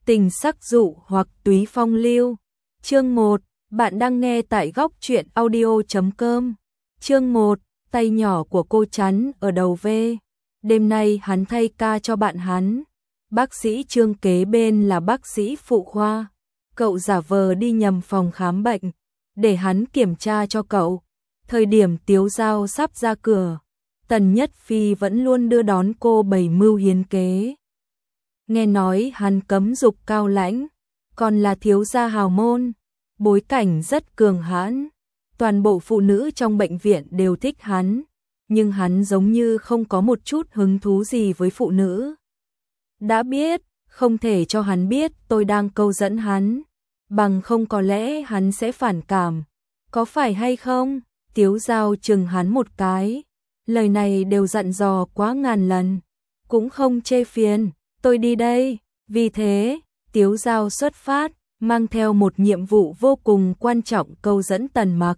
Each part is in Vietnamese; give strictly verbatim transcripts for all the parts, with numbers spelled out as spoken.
Tình sắc dụ hoặc túy phong lưu. Chương một, bạn đang nghe tại góc truyện audio chấm com. Chương một, tay nhỏ của cô chắn ở đầu V. Đêm nay hắn thay ca cho bạn hắn. Bác sĩ Trương kế bên là bác sĩ phụ khoa. Cậu giả vờ đi nhầm phòng khám bệnh để hắn kiểm tra cho cậu. Thời điểm Tiếu Dao sắp ra cửa, Tần Nhất Phi vẫn luôn đưa đón cô bày mưu hiến kế. Nghe nói hắn cấm dục cao lãnh, còn là thiếu gia hào môn, bối cảnh rất cường hãn. Toàn bộ phụ nữ trong bệnh viện đều thích hắn, nhưng hắn giống như không có một chút hứng thú gì với phụ nữ. Đã biết, không thể cho hắn biết tôi đang câu dẫn hắn, bằng không có lẽ hắn sẽ phản cảm. Có phải hay không? Tiếu Dao chừng hắn một cái. Lời này đều dặn dò quá ngàn lần, cũng không chê phiền. Tôi đi đây. Vì thế, Tiếu Dao xuất phát, mang theo một nhiệm vụ vô cùng quan trọng câu dẫn Tần Mặc.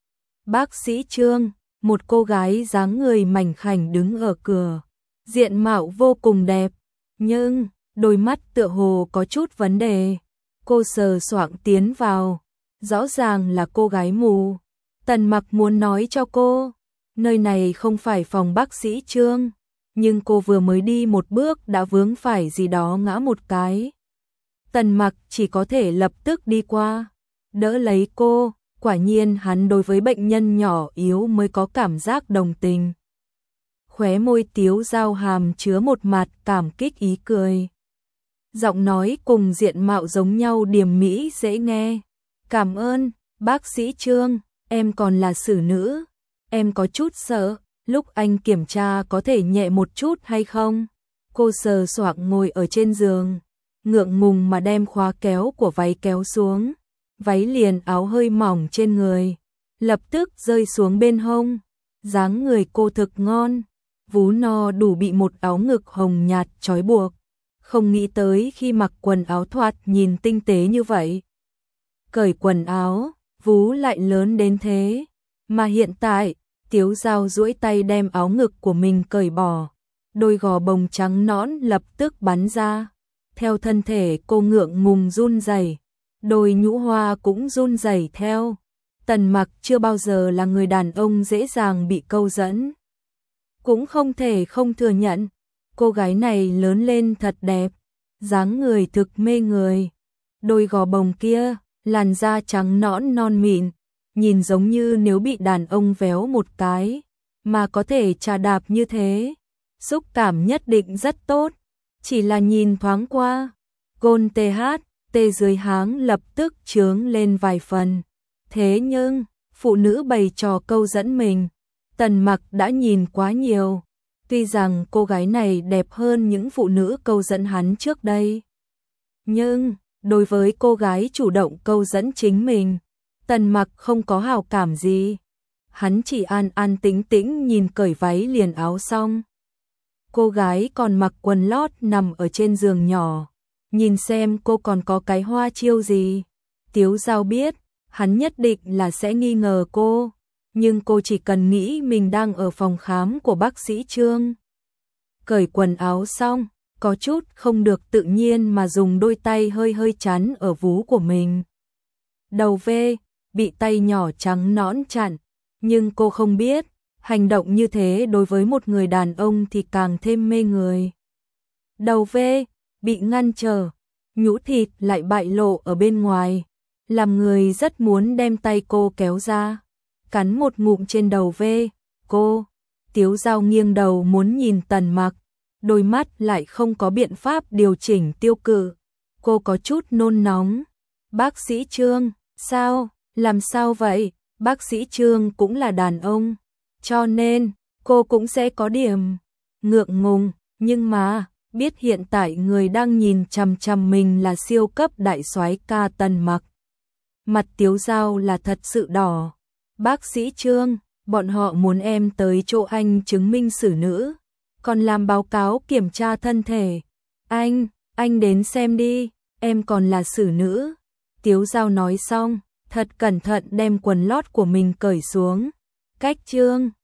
Bác sĩ Trương, một cô gái dáng người mảnh khảnh đứng ở cửa, diện mạo vô cùng đẹp, nhưng đôi mắt tựa hồ có chút vấn đề. Cô sờ soạng tiến vào, rõ ràng là cô gái mù. Tần Mặc muốn nói cho cô, nơi này không phải phòng bác sĩ Trương, nhưng cô vừa mới đi một bước đã vướng phải gì đó ngã một cái. Tần Mặc chỉ có thể lập tức đi qua, đỡ lấy cô. Quả nhiên hắn đối với bệnh nhân nhỏ yếu mới có cảm giác đồng tình. Khóe môi Tiếu Dao hàm chứa một mặt cảm kích ý cười. Giọng nói cùng diện mạo giống nhau điềm mỹ dễ nghe. Cảm ơn, bác sĩ Trương, em còn là xử nữ. Em có chút sợ, lúc anh kiểm tra có thể nhẹ một chút hay không? Cô sờ soạng ngồi ở trên giường, ngượng ngùng mà đem khóa kéo của váy kéo xuống. Váy liền áo hơi mỏng trên người, lập tức rơi xuống bên hông. Dáng người cô thực ngon, vú no đủ bị một áo ngực hồng nhạt trói buộc. Không nghĩ tới khi mặc quần áo thoạt nhìn tinh tế như vậy. Cởi quần áo, vú lại lớn đến thế. Mà hiện tại, Tiếu Dao duỗi tay đem áo ngực của mình cởi bỏ. Đôi gò bồng trắng nõn lập tức bắn ra. Theo thân thể cô ngượng ngùng run rẩy, đôi nhũ hoa cũng run rẩy theo. Tần Mặc chưa bao giờ là người đàn ông dễ dàng bị câu dẫn. Cũng không thể không thừa nhận, cô gái này lớn lên thật đẹp, dáng người thực mê người. Đôi gò bồng kia, làn da trắng nõn non mịn, nhìn giống như nếu bị đàn ông véo một cái, mà có thể chà đạp như thế. Xúc cảm nhất định rất tốt, chỉ là nhìn thoáng qua. Gôn tê hát, tê dưới háng lập tức chướng lên vài phần. Thế nhưng, phụ nữ bày trò câu dẫn mình, Tần Mặc đã nhìn quá nhiều. Tuy rằng cô gái này đẹp hơn những phụ nữ câu dẫn hắn trước đây, nhưng đối với cô gái chủ động câu dẫn chính mình, Tần Mặc không có hào cảm gì. Hắn chỉ an an tĩnh tĩnh nhìn cởi váy liền áo xong. Cô gái còn mặc quần lót nằm ở trên giường nhỏ, nhìn xem cô còn có cái hoa chiêu gì. Tiếu Dao biết, hắn nhất định là sẽ nghi ngờ cô, nhưng cô chỉ cần nghĩ mình đang ở phòng khám của bác sĩ Trương. Cởi quần áo xong, có chút không được tự nhiên mà dùng đôi tay hơi hơi chắn ở vú của mình. Đầu V, bị tay nhỏ trắng nõn chặn, nhưng cô không biết, hành động như thế đối với một người đàn ông thì càng thêm mê người. Đầu V, bị ngăn trở, nhũ thịt lại bại lộ ở bên ngoài, làm người rất muốn đem tay cô kéo ra, cắn một ngụm trên đầu V. Cô, Tiếu Dao nghiêng đầu muốn nhìn Tần Mặc, đôi mắt lại không có biện pháp điều chỉnh tiêu cự. Cô có chút nôn nóng. Bác sĩ Trương, sao, làm sao vậy? Bác sĩ Trương cũng là đàn ông, cho nên cô cũng sẽ có điểm ngượng ngùng, nhưng mà biết hiện tại người đang nhìn chằm chằm mình là siêu cấp đại soái ca Tần Mặc. Mặt Tiếu Dao là thật sự đỏ. Bác sĩ Trương, bọn họ muốn em tới chỗ anh chứng minh xử nữ, còn làm báo cáo kiểm tra thân thể. Anh, anh đến xem đi, em còn là xử nữ. Tiếu Dao nói xong, thật cẩn thận đem quần lót của mình cởi xuống. Cách Trương,